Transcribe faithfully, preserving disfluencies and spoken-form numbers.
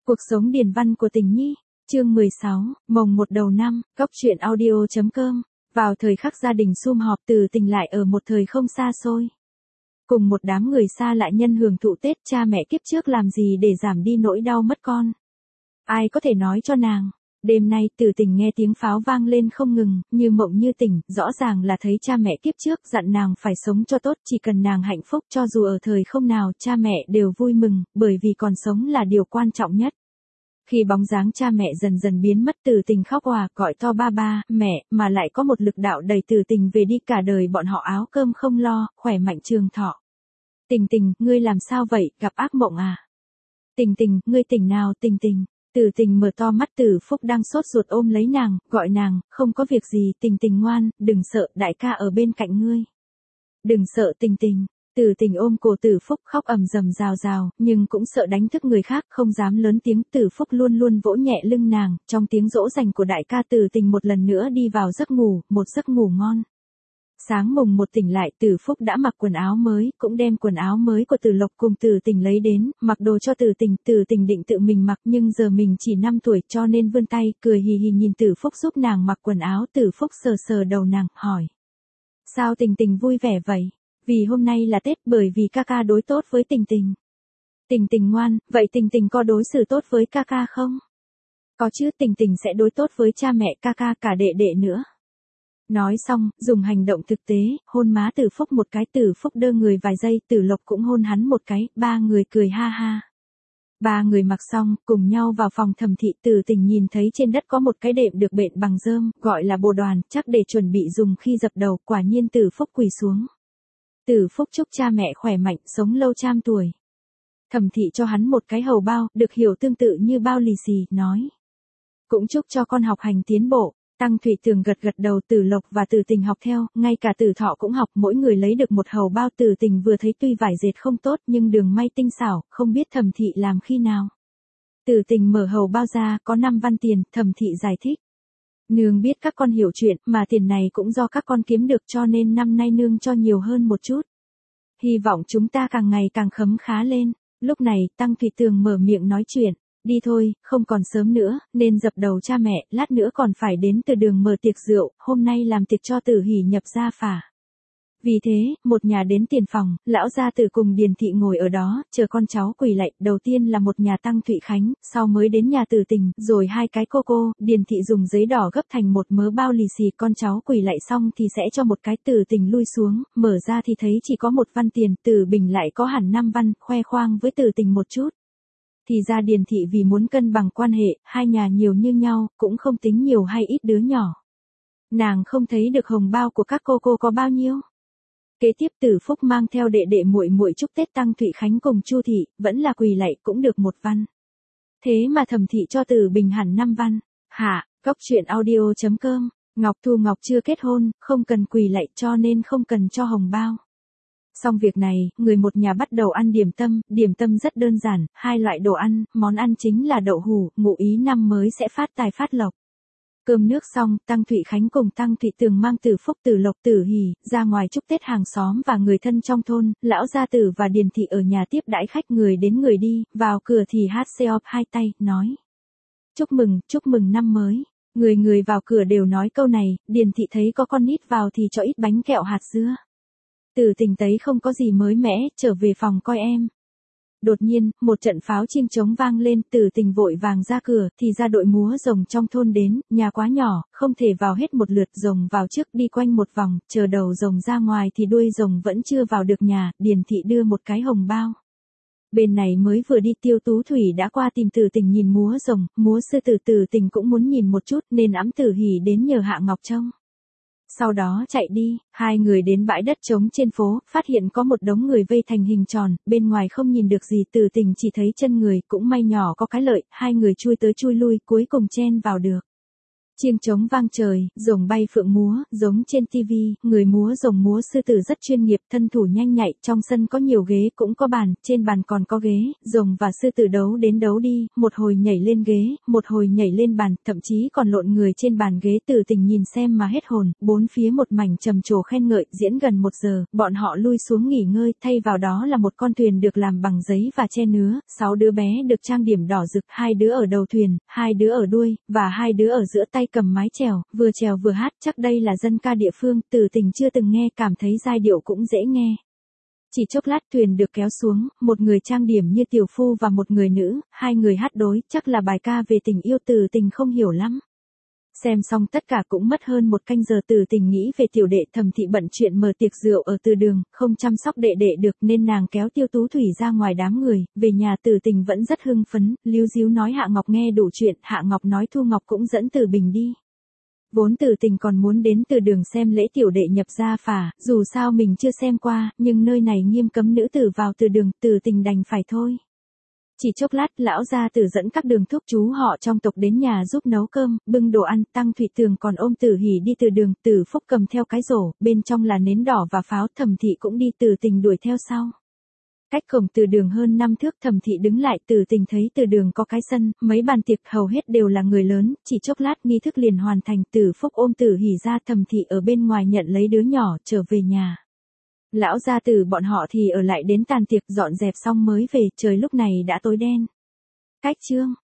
Cuộc sống điền văn của tình nhi, chương mười sáu, mồng một đầu năm, góc truyện audio.com. Vào thời khắc gia đình sum họp, Từ Tình lại ở một thời không xa xôi. Cùng một đám người xa lạ nhân hưởng thụ Tết, cha mẹ kiếp trước làm gì để giảm đi nỗi đau mất con. Ai có thể nói cho nàng. Đêm nay Từ Tình nghe tiếng pháo vang lên không ngừng, như mộng như tỉnh, rõ ràng là thấy cha mẹ kiếp trước dặn nàng phải sống cho tốt, chỉ cần nàng hạnh phúc, cho dù ở thời không nào cha mẹ đều vui mừng, bởi vì còn sống là điều quan trọng nhất. Khi bóng dáng cha mẹ dần dần biến mất, Từ Tình khóc òa, gọi to ba ba, mẹ, mà lại có một lực đạo đẩy Từ Tình về đi, cả đời bọn họ áo cơm không lo, khỏe mạnh trường thọ. Tình Tình, ngươi làm sao vậy, gặp ác mộng à? Tình Tình, ngươi tỉnh nào, Tình Tình. Từ Tình mở to mắt, Từ Phúc đang sốt ruột ôm lấy nàng, gọi nàng, không có việc gì, Tình Tình ngoan, đừng sợ, đại ca ở bên cạnh ngươi. Đừng sợ Tình Tình. Từ Tình ôm cổ Từ Phúc khóc ầm rầm rào rào, nhưng cũng sợ đánh thức người khác, không dám lớn tiếng. Từ Phúc luôn luôn vỗ nhẹ lưng nàng, trong tiếng dỗ dành của đại ca Từ Tình một lần nữa đi vào giấc ngủ, một giấc ngủ ngon. Sáng mùng một tỉnh lại, Từ Phúc đã mặc quần áo mới, cũng đem quần áo mới của Từ Lộc cùng Từ Tình lấy đến, mặc đồ cho Từ Tình. Từ Tình định tự mình mặc, nhưng giờ mình chỉ năm tuổi cho nên vươn tay, cười hì hì nhìn Từ Phúc giúp nàng mặc quần áo. Từ Phúc sờ sờ đầu nàng, hỏi. Sao Tình Tình vui vẻ vậy? Vì hôm nay là Tết, bởi vì ca ca đối tốt với Tình Tình. Tình Tình ngoan, vậy Tình Tình có đối xử tốt với ca ca không? Có chứ, Tình Tình sẽ đối tốt với cha mẹ, ca ca, cả đệ đệ nữa. Nói xong, dùng hành động thực tế, hôn má Từ Phúc một cái. Từ Phúc đơ người vài giây, Từ Lộc cũng hôn hắn một cái, ba người cười ha ha. Ba người mặc xong, cùng nhau vào phòng thẩm thị. Từ Tình nhìn thấy trên đất có một cái đệm được bện bằng rơm, gọi là bồ đoàn, chắc để chuẩn bị dùng khi dập đầu. Quả nhiên Từ Phúc quỳ xuống. Từ Phúc chúc cha mẹ khỏe mạnh, sống lâu trăm tuổi. Thẩm thị cho hắn một cái hầu bao, được hiểu tương tự như bao lì xì, nói. Cũng chúc cho con học hành tiến bộ. Tăng Thụy Tường gật gật đầu. Từ Lộc và Từ Tình học theo, ngay cả Từ Thọ cũng học, mỗi người lấy được một hầu bao. Từ Tình vừa thấy tuy vải dệt không tốt nhưng đường may tinh xảo, không biết thẩm thị làm khi nào. Từ Tình mở hầu bao ra, có năm văn tiền, thẩm thị giải thích. Nương biết các con hiểu chuyện, mà tiền này cũng do các con kiếm được, cho nên năm nay nương cho nhiều hơn một chút. Hy vọng chúng ta càng ngày càng khấm khá lên. Lúc này, Tăng Thụy Tường mở miệng nói chuyện. Đi thôi, không còn sớm nữa, nên dập đầu cha mẹ, lát nữa còn phải đến Từ Đường mở tiệc rượu, hôm nay làm tiệc cho Tử Hỷ nhập gia phả. Vì thế, một nhà đến tiền phòng, lão gia tử cùng Điền thị ngồi ở đó, chờ con cháu quỳ lạy. Đầu tiên là một nhà Tăng Thụy Khánh, sau mới đến nhà Từ Tình, rồi hai cái cô cô. Điền thị dùng giấy đỏ gấp thành một mớ bao lì xì, con cháu quỳ lạy xong thì sẽ cho một cái. Từ Tình lui xuống, mở ra thì thấy chỉ có một văn tiền, Từ Bình lại có hẳn năm văn, khoe khoang với Từ Tình một chút. Thì ra Điền thị vì muốn cân bằng quan hệ, hai nhà nhiều như nhau, cũng không tính nhiều hay ít đứa nhỏ. Nàng không thấy được hồng bao của các cô cô có bao nhiêu. Kế tiếp Từ Phúc mang theo đệ đệ muội muội chúc Tết Tăng Thụy Khánh cùng Chu thị, vẫn là quỳ lạy, cũng được một văn. Thế mà Thẩm thị cho Từ Bình hẳn năm văn. Hả, góc truyện audio.com, Ngọc Thu Ngọc chưa kết hôn, không cần quỳ lạy cho nên không cần cho hồng bao. Xong việc này, người một nhà bắt đầu ăn điểm tâm. Điểm tâm rất đơn giản, hai loại đồ ăn, món ăn chính là đậu hủ, ngụ ý năm mới sẽ phát tài phát lộc. Cơm nước xong, Tăng Thụy Khánh cùng Tăng Thụy Tường mang Từ Phúc, Từ Lộc, Tử Hỷ ra ngoài chúc Tết hàng xóm và người thân trong thôn. Lão gia tử và Điền thị ở nhà tiếp đãi khách, người đến người đi. Vào cửa thì hát xeop hai tay, nói. Chúc mừng, chúc mừng năm mới. Người người vào cửa đều nói câu này. Điền thị thấy có con nít vào thì cho ít bánh kẹo hạt dưa. Từ Tình thấy không có gì mới mẻ, trở về phòng coi em. Đột nhiên, một trận pháo chiêng trống vang lên. Từ Tình vội vàng ra cửa, thì ra đội múa rồng trong thôn đến. Nhà quá nhỏ, không thể vào hết một lượt, rồng vào trước đi quanh một vòng, chờ đầu rồng ra ngoài thì đuôi rồng vẫn chưa vào được nhà. Điền thị đưa một cái hồng bao. Bên này mới vừa đi, Tiêu Tú Thủy đã qua tìm Từ Tình nhìn múa rồng, múa sư tử. Từ Tình cũng muốn nhìn một chút nên ẵm Tử Hỷ đến nhờ Hạ Ngọc trông. Sau đó chạy đi, hai người đến bãi đất trống trên phố, phát hiện có một đống người vây thành hình tròn, bên ngoài không nhìn được gì. Từ Tình chỉ thấy chân người, cũng may nhỏ có cái lợi, hai người chui tới chui lui, cuối cùng chen vào được. Chiêng trống vang trời, rồng bay phượng múa, giống trên tivi, người múa rồng múa sư tử rất chuyên nghiệp, thân thủ nhanh nhạy, trong sân có nhiều ghế cũng có bàn, trên bàn còn có ghế, rồng và sư tử đấu đến đấu đi, một hồi nhảy lên ghế, một hồi nhảy lên bàn, thậm chí còn lộn người trên bàn ghế. Tử Tình nhìn xem mà hết hồn, bốn phía một mảnh trầm trồ khen ngợi, diễn gần một giờ, bọn họ lui xuống nghỉ ngơi, thay vào đó là một con thuyền được làm bằng giấy và tre nứa, sáu đứa bé được trang điểm đỏ rực, hai đứa ở đầu thuyền, hai đứa ở đuôi, và hai đứa ở giữa tay cầm mái chèo, vừa chèo vừa hát, chắc đây là dân ca địa phương, Tử Tình chưa từng nghe, cảm thấy giai điệu cũng dễ nghe. Chỉ chốc lát thuyền được kéo xuống, một người trang điểm như tiểu phu và một người nữ, hai người hát đối, chắc là bài ca về tình yêu. Tử Tình không hiểu lắm. Xem xong tất cả cũng mất hơn một canh giờ. Tử Tình nghĩ về tiểu đệ. Thẩm Thị bận chuyện mở tiệc rượu ở từ đường, không chăm sóc đệ đệ được nên nàng kéo Tiêu Tú Thủy ra ngoài đám người, về nhà Tử Tình vẫn rất hưng phấn, líu díu nói Hạ Ngọc nghe đủ chuyện, Hạ Ngọc nói Thu Ngọc cũng dẫn Tử Bình đi. Vốn Tử Tình còn muốn đến từ đường xem lễ tiểu đệ nhập gia phả, dù sao mình chưa xem qua, nhưng nơi này nghiêm cấm nữ tử vào từ đường, Tử Tình đành phải thôi. Chỉ chốc lát, lão gia tử dẫn các đường thúc chú họ trong tộc đến nhà giúp nấu cơm, bưng đồ ăn, Tăng Thụy Tường còn ôm Tử Hỉ đi từ đường, Tử Phúc cầm theo cái rổ, bên trong là nến đỏ và pháo, Thẩm Thị cũng đi, Tử Tình đuổi theo sau. Cách cổng từ đường hơn năm thước, Thẩm Thị đứng lại, Tử Tình thấy từ đường có cái sân, mấy bàn tiệc hầu hết đều là người lớn, chỉ chốc lát nghi thức liền hoàn thành. Tử Phúc ôm Tử Hỉ ra, Thẩm Thị ở bên ngoài nhận lấy đứa nhỏ, trở về nhà. Lão gia tử bọn họ thì ở lại đến tàn tiệc, dọn dẹp xong mới về, trời lúc này đã tối đen. Cách chương